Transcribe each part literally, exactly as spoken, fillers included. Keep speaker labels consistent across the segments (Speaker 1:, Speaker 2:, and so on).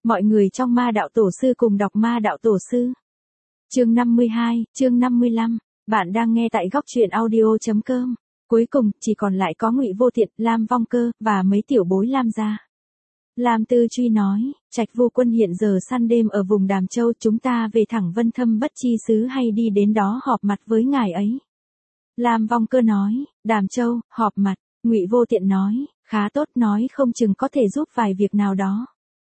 Speaker 1: Mọi người trong Ma Đạo Tổ Sư cùng đọc Ma Đạo Tổ Sư. Chương năm mươi hai, chương năm mươi lăm. Bạn đang nghe tại góc truyện audio chấm com. Cuối cùng, chỉ còn lại có Ngụy Vô Tiện, Lam Vong Cơ, và mấy tiểu bối Lam gia. Lam Tư Truy nói, Trạch Vô Quân hiện giờ săn đêm ở vùng Đàm Châu, chúng ta về thẳng Vân Thâm Bất Chi xứ hay đi đến đó họp mặt với ngài ấy. Lam Vong Cơ nói, Đàm Châu, họp mặt. Ngụy Vô Tiện nói, khá tốt, nói không chừng có thể giúp vài việc nào đó.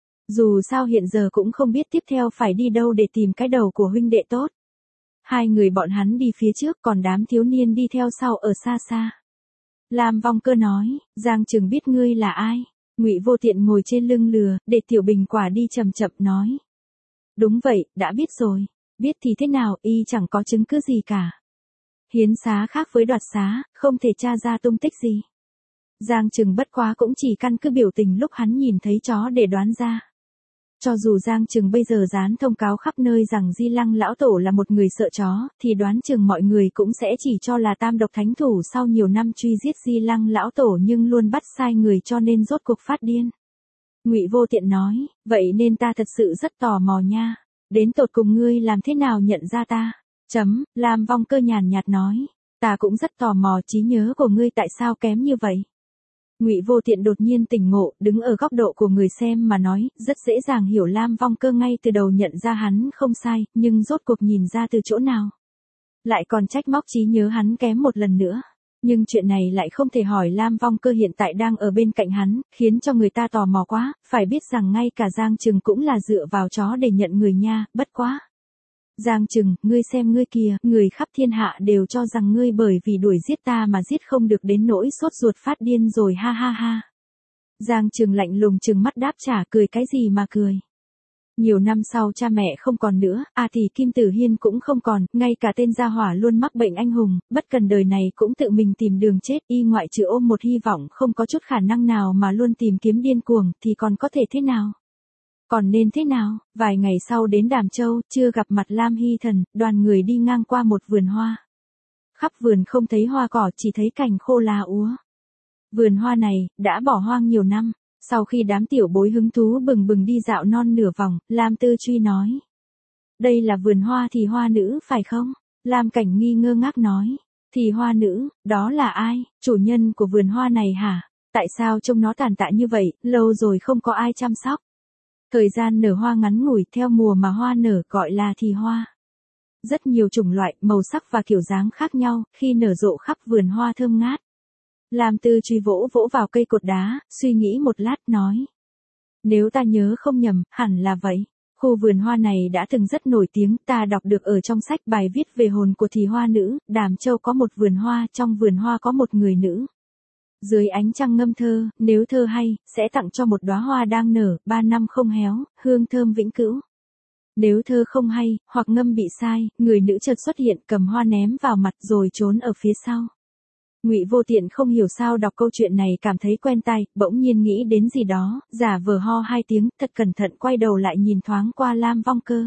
Speaker 1: Dù sao hiện giờ cũng không biết tiếp theo phải đi đâu để tìm cái đầu của huynh đệ tốt. Hai người bọn hắn đi phía trước, còn đám thiếu niên đi theo sau ở xa xa. Lam Vong Cơ nói, Giang Trừng biết ngươi là ai. Ngụy Vô Tiện ngồi trên lưng lừa, để tiểu bình quả đi chậm chậm nói. Đúng vậy, đã biết rồi. Biết thì thế nào, y chẳng có chứng cứ gì cả. Hiến xá khác với đoạt xá, không thể tra ra tung tích gì. Giang Trừng bất quá cũng chỉ căn cứ biểu tình lúc hắn nhìn thấy chó để đoán ra. Cho dù Giang Trừng bây giờ dán thông cáo khắp nơi rằng Di Lăng lão tổ là một người sợ chó, thì đoán chừng mọi người cũng sẽ chỉ cho là tam độc thánh thủ sau nhiều năm truy giết Di Lăng lão tổ nhưng luôn bắt sai người cho nên rốt cuộc phát điên. Ngụy Vô Tiện nói, vậy nên ta thật sự rất tò mò nha. Đến tột cùng ngươi làm thế nào nhận ra ta? Chấm, Lam Vong Cơ nhàn nhạt nói, ta cũng rất tò mò trí nhớ của ngươi tại sao kém như vậy. Ngụy Vô Tiện đột nhiên tỉnh ngộ, đứng ở góc độ của người xem mà nói, rất dễ dàng hiểu Lam Vong Cơ ngay từ đầu nhận ra hắn không sai, nhưng rốt cuộc nhìn ra từ chỗ nào. Lại còn trách móc trí nhớ hắn kém một lần nữa. Nhưng chuyện này lại không thể hỏi Lam Vong Cơ hiện tại đang ở bên cạnh hắn, khiến cho người ta tò mò quá, phải biết rằng ngay cả Giang Trừng cũng là dựa vào chó để nhận người nha, bất quá. Giang Trừng, ngươi xem ngươi kìa, người khắp thiên hạ đều cho rằng ngươi bởi vì đuổi giết ta mà giết không được đến nỗi sốt ruột phát điên rồi ha ha ha. Giang Trừng lạnh lùng trừng mắt đáp trả, cười cái gì mà cười. Nhiều năm sau cha mẹ không còn nữa, à thì Kim Tử Hiên cũng không còn, ngay cả tên gia hỏa luôn mắc bệnh anh hùng, bất cần đời này cũng tự mình tìm đường chết, y ngoại trừ ôm một hy vọng không có chút khả năng nào mà luôn tìm kiếm điên cuồng, thì còn có thể thế nào? Còn nên thế nào? Vài ngày sau đến Đàm Châu, chưa gặp mặt Lam Hy Thần, đoàn người đi ngang qua một vườn hoa. Khắp vườn không thấy hoa cỏ, chỉ thấy cành khô lá úa. Vườn hoa này, đã bỏ hoang nhiều năm. Sau khi đám tiểu bối hứng thú bừng bừng đi dạo non nửa vòng, Lam Tư Truy nói. Đây là vườn hoa thì hoa nữ phải không? Lam Cảnh Nghi ngơ ngác nói. Thì hoa nữ, đó là ai? Chủ nhân của vườn hoa này hả? Tại sao trông nó tàn tạ như vậy, lâu rồi không có ai chăm sóc? Thời gian nở hoa ngắn ngủi, theo mùa mà hoa nở gọi là thì hoa. Rất nhiều chủng loại, màu sắc và kiểu dáng khác nhau, khi nở rộ khắp vườn hoa thơm ngát. Lam Tư Truy vỗ vỗ vào cây cột đá, suy nghĩ một lát nói. Nếu ta nhớ không nhầm, hẳn là vậy. Khu vườn hoa này đã từng rất nổi tiếng, ta đọc được ở trong sách bài viết về hồn của thì hoa nữ, Đàm Châu có một vườn hoa, trong vườn hoa có một người nữ. Dưới ánh trăng ngâm thơ, nếu thơ hay, sẽ tặng cho một đóa hoa đang nở, ba năm không héo, hương thơm vĩnh cửu. Nếu thơ không hay, hoặc ngâm bị sai, người nữ chợt xuất hiện cầm hoa ném vào mặt rồi trốn ở phía sau. Ngụy Vô Tiện không hiểu sao đọc câu chuyện này cảm thấy quen tai, bỗng nhiên nghĩ đến gì đó, giả vờ ho hai tiếng, thật cẩn thận quay đầu lại nhìn thoáng qua Lam Vong Cơ.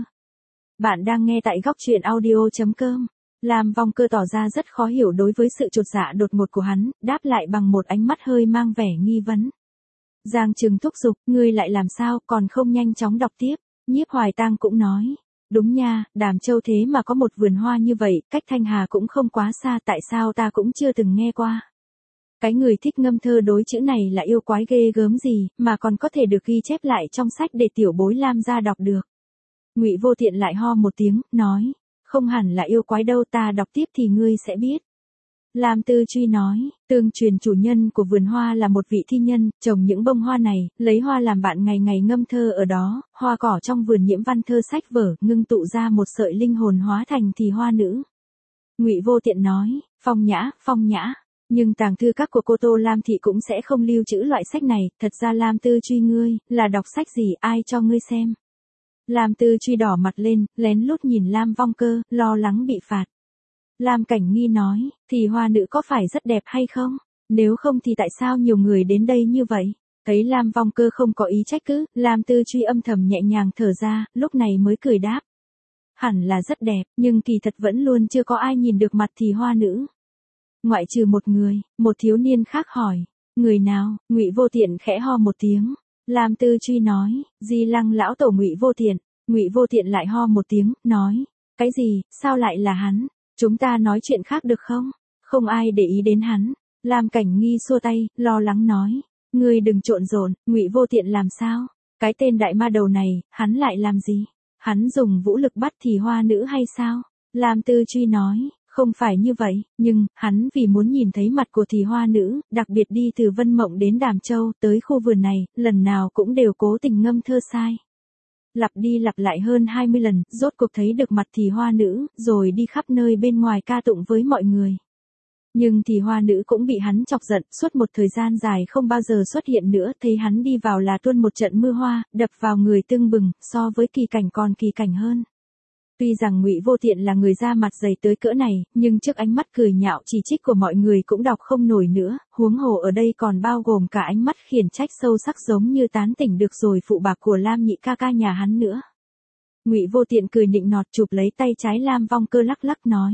Speaker 1: Bạn đang nghe tại góc truyện audio chấm com. Lam Vong Cơ tỏ ra rất khó hiểu đối với sự chột dạ đột ngột của hắn, đáp lại bằng một ánh mắt hơi mang vẻ nghi vấn. Giang Trừng thúc giục, ngươi lại làm sao, còn không nhanh chóng đọc tiếp. Nhiếp Hoài Tang cũng nói. Đúng nha, Đàm Châu thế mà có một vườn hoa như vậy, cách Thanh Hà cũng không quá xa, tại sao ta cũng chưa từng nghe qua. Cái người thích ngâm thơ đối chữ này là yêu quái ghê gớm gì, mà còn có thể được ghi chép lại trong sách để tiểu bối Lam gia đọc được. Ngụy Vô Tiện lại ho một tiếng, nói. Không hẳn là yêu quái đâu, ta đọc tiếp thì ngươi sẽ biết. Lam Tư Truy nói, tương truyền chủ nhân của vườn hoa là một vị thi nhân, trồng những bông hoa này, lấy hoa làm bạn ngày ngày ngâm thơ ở đó, hoa cỏ trong vườn nhiễm văn thơ sách vở, ngưng tụ ra một sợi linh hồn hóa thành thì hoa nữ. Ngụy Vô Tiện nói, phong nhã, phong nhã. Nhưng tàng thư các của cô Tô Lam Thị cũng sẽ không lưu trữ loại sách này, thật ra Lam Tư Truy ngươi, là đọc sách gì, ai cho ngươi xem. Lam Tư Truy đỏ mặt lên, lén lút nhìn Lam Vong Cơ, lo lắng bị phạt. Lam Cảnh Nghi nói, thì hoa nữ có phải rất đẹp hay không? Nếu không thì tại sao nhiều người đến đây như vậy? Thấy Lam Vong Cơ không có ý trách cứ, Lam Tư Truy âm thầm nhẹ nhàng thở ra, lúc này mới cười đáp. Hẳn là rất đẹp, nhưng kỳ thật vẫn luôn chưa có ai nhìn được mặt thì hoa nữ. Ngoại trừ một người, một thiếu niên khác hỏi. Người nào? Ngụy Vô Tiện khẽ ho một tiếng. Lam Tư Truy nói, Di Lăng lão tổ Ngụy Vô Tiện. Ngụy Vô Tiện lại ho một tiếng, nói, cái gì, sao lại là hắn? Chúng ta nói chuyện khác được không? Không ai để ý đến hắn. Lam Cảnh Nghi xua tay, lo lắng nói, ngươi đừng trộn rộn, Ngụy Vô Tiện làm sao? Cái tên đại ma đầu này, hắn lại làm gì? Hắn dùng vũ lực bắt thì hoa nữ hay sao? Lam Tư Truy nói, không phải như vậy, nhưng, hắn vì muốn nhìn thấy mặt của thì hoa nữ, đặc biệt đi từ Vân Mộng đến Đàm Châu, tới khu vườn này, lần nào cũng đều cố tình ngâm thơ sai. Lặp đi lặp lại hơn hai mươi lần, rốt cuộc thấy được mặt thì hoa nữ, rồi đi khắp nơi bên ngoài ca tụng với mọi người. Nhưng thì hoa nữ cũng bị hắn chọc giận, suốt một thời gian dài không bao giờ xuất hiện nữa, thấy hắn đi vào là tuôn một trận mưa hoa, đập vào người tưng bừng, so với kỳ cảnh còn kỳ cảnh hơn. Tuy rằng Ngụy Vô Tiện là người da mặt dày tới cỡ này, nhưng trước ánh mắt cười nhạo chỉ trích của mọi người cũng đọc không nổi nữa, huống hồ ở đây còn bao gồm cả ánh mắt khiển trách sâu sắc giống như tán tỉnh được rồi phụ bạc của Lam nhị ca ca nhà hắn nữa. Ngụy Vô Tiện cười nịnh nọt chụp lấy tay trái Lam Vong Cơ lắc lắc nói.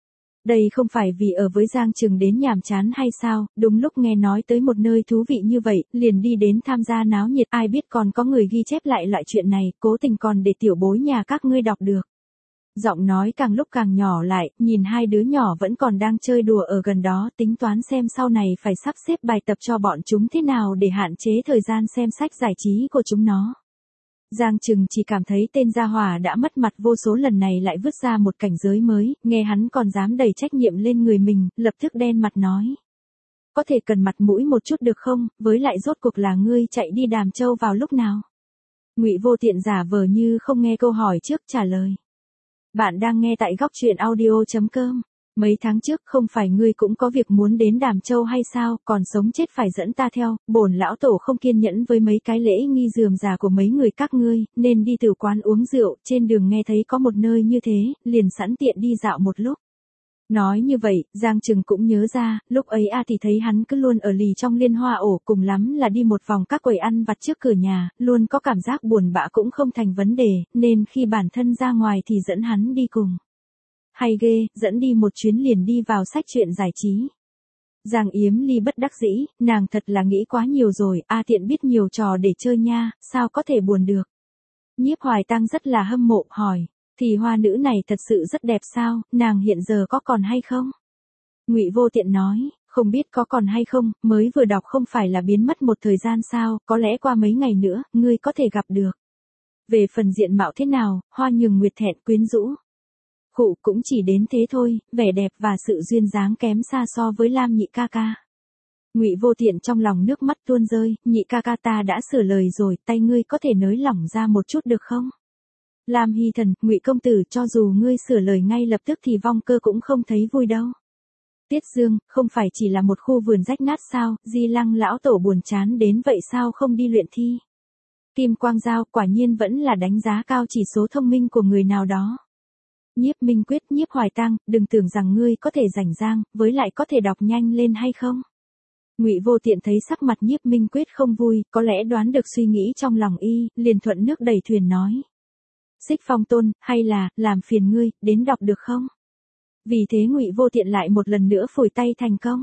Speaker 1: Đây không phải vì ở với Giang Trừng đến nhàm chán hay sao, đúng lúc nghe nói tới một nơi thú vị như vậy, liền đi đến tham gia náo nhiệt, ai biết còn có người ghi chép lại loại chuyện này, cố tình còn để tiểu bối nhà các ngươi đọc được. Giọng nói càng lúc càng nhỏ lại, nhìn hai đứa nhỏ vẫn còn đang chơi đùa ở gần đó, tính toán xem sau này phải sắp xếp bài tập cho bọn chúng thế nào để hạn chế thời gian xem sách giải trí của chúng nó. Giang Trừng chỉ cảm thấy tên gia hỏa đã mất mặt vô số lần này lại vứt ra một cảnh giới mới, nghe hắn còn dám đẩy trách nhiệm lên người mình, lập tức đen mặt nói. Có thể cần mặt mũi một chút được không, với lại rốt cuộc là ngươi chạy đi Đàm Châu vào lúc nào? Ngụy Vô Tiện giả vờ như không nghe câu hỏi trước trả lời. Bạn đang nghe tại góc truyện audio chấm com. Mấy tháng trước không phải ngươi cũng có việc muốn đến Đàm Châu hay sao, còn sống chết phải dẫn ta theo, bổn lão tổ không kiên nhẫn với mấy cái lễ nghi rườm rà của mấy người các ngươi, nên đi từ quán uống rượu, trên đường nghe thấy có một nơi như thế, liền sẵn tiện đi dạo một lúc. Nói như vậy, Giang Trừng cũng nhớ ra, lúc ấy a thì thấy hắn cứ luôn ở lì trong liên hoa ổ, cùng lắm là đi một vòng các quầy ăn vặt trước cửa nhà, luôn có cảm giác buồn bã cũng không thành vấn đề, nên khi bản thân ra ngoài thì dẫn hắn đi cùng. Hay ghê, dẫn đi một chuyến liền đi vào sách truyện giải trí. Giang Yếm Ly bất đắc dĩ, nàng thật là nghĩ quá nhiều rồi, a tiện biết nhiều trò để chơi nha, sao có thể buồn được. Nhiếp Hoài Tăng rất là hâm mộ, hỏi. Thì hoa nữ này thật sự rất đẹp sao, nàng hiện giờ có còn hay không? Ngụy Vô Tiện nói, không biết có còn hay không, mới vừa đọc không phải là biến mất một thời gian sao, có lẽ qua mấy ngày nữa, ngươi có thể gặp được. Về phần diện mạo thế nào, hoa nhường nguyệt thẹn quyến rũ. Khụ cũng chỉ đến thế thôi, vẻ đẹp và sự duyên dáng kém xa so với Lam nhị ca ca. Ngụy Vô Tiện trong lòng nước mắt tuôn rơi, nhị ca ca ta đã sửa lời rồi, tay ngươi có thể nới lỏng ra một chút được không? Lam Hy Thần, Ngụy công tử, cho dù ngươi sửa lời ngay lập tức thì Vong Cơ cũng không thấy vui đâu. Tiết Dương, không phải chỉ là một khu vườn rách nát sao, Di Lăng lão tổ buồn chán đến vậy sao không đi luyện thi? Kim Quang Giao, quả nhiên vẫn là đánh giá cao chỉ số thông minh của người nào đó. Nhiếp Minh Quyết, Nhiếp Hoài Tăng, đừng tưởng rằng ngươi có thể rảnh rang, với lại có thể đọc nhanh lên hay không? Ngụy Vô Tiện thấy sắc mặt Nhiếp Minh Quyết không vui, có lẽ đoán được suy nghĩ trong lòng y, liền thuận nước đẩy thuyền nói. Xích Phong Tôn, hay là, làm phiền ngươi, đến đọc được không? Vì thế Ngụy Vô Tiện lại một lần nữa phủi tay thành công.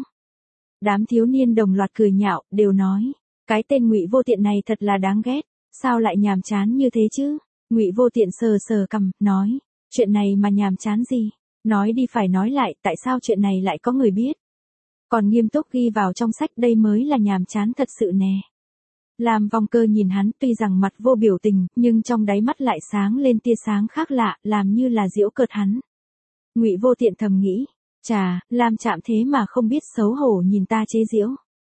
Speaker 1: Đám thiếu niên đồng loạt cười nhạo, đều nói, cái tên Ngụy Vô Tiện này thật là đáng ghét, sao lại nhàm chán như thế chứ? Ngụy Vô Tiện sờ sờ cằm, nói, chuyện này mà nhàm chán gì? Nói đi phải nói lại, tại sao chuyện này lại có người biết? Còn nghiêm túc ghi vào trong sách đây mới là nhàm chán thật sự nè. Lam Vong Cơ nhìn hắn tuy rằng mặt vô biểu tình, nhưng trong đáy mắt lại sáng lên tia sáng khác lạ, làm như là giễu cợt hắn. Ngụy Vô Tiện thầm nghĩ, chà, Lam chạm thế mà không biết xấu hổ nhìn ta chế giễu.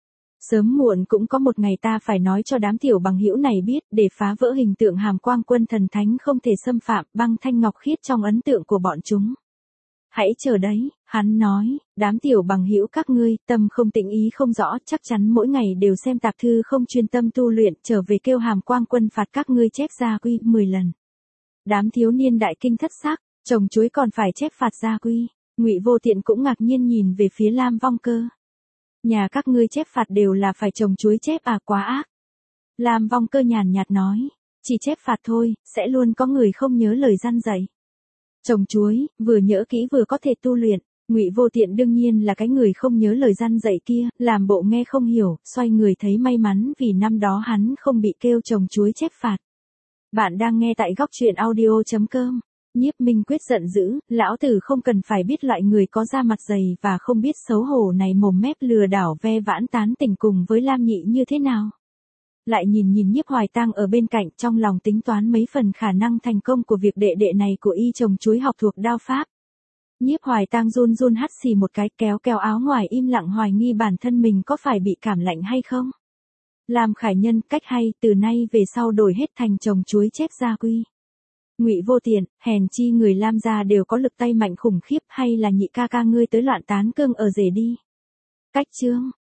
Speaker 1: Sớm muộn cũng có một ngày ta phải nói cho đám tiểu bằng hữu này biết, để phá vỡ hình tượng Hàm Quang Quân thần thánh không thể xâm phạm, băng thanh ngọc khiết trong ấn tượng của bọn chúng. Hãy chờ đấy, hắn nói, đám tiểu bằng hữu các ngươi, tâm không tĩnh ý không rõ, chắc chắn mỗi ngày đều xem tạp thư không chuyên tâm tu luyện, trở về kêu Hàm Quang Quân phạt các ngươi chép gia quy mười lần. Đám thiếu niên đại kinh thất sắc, chồng chuối còn phải chép phạt gia quy. Ngụy Vô Tiện cũng ngạc nhiên nhìn về phía Lam Vong Cơ. Nhà các ngươi chép phạt đều là phải chồng chuối chép à, quá ác. Lam Vong Cơ nhàn nhạt nói, chỉ chép phạt thôi, sẽ luôn có người không nhớ lời răn dạy. Trồng chuối, vừa nhớ kỹ vừa có thể tu luyện. Ngụy Vô Tiện đương nhiên là cái người không nhớ lời răn dạy kia, làm bộ nghe không hiểu, xoay người thấy may mắn vì năm đó hắn không bị kêu chồng chuối chép phạt. Bạn đang nghe tại góc truyện audio chấm com. Nhiếp Minh Quyết giận dữ, lão tử không cần phải biết loại người có da mặt dày và không biết xấu hổ này mồm mép lừa đảo ve vãn tán tỉnh cùng với Lam Nhị như thế nào. Lại nhìn nhìn Nhiếp Hoài Tang ở bên cạnh, trong lòng tính toán mấy phần khả năng thành công của việc đệ đệ này của y chồng chuối học thuộc đao pháp. Nhiếp Hoài Tang run run hắt xì một cái, kéo kéo áo ngoài, im lặng hoài nghi bản thân mình có phải bị cảm lạnh hay không. Làm Khải Nhân, cách hay, từ nay về sau đổi hết thành chồng chuối chép gia quy. Ngụy Vô Tiện, hèn chi người Lam gia đều có lực tay mạnh khủng khiếp, hay là Nhị ca ca ngươi tới loạn tán cương ở rể đi. Cách chương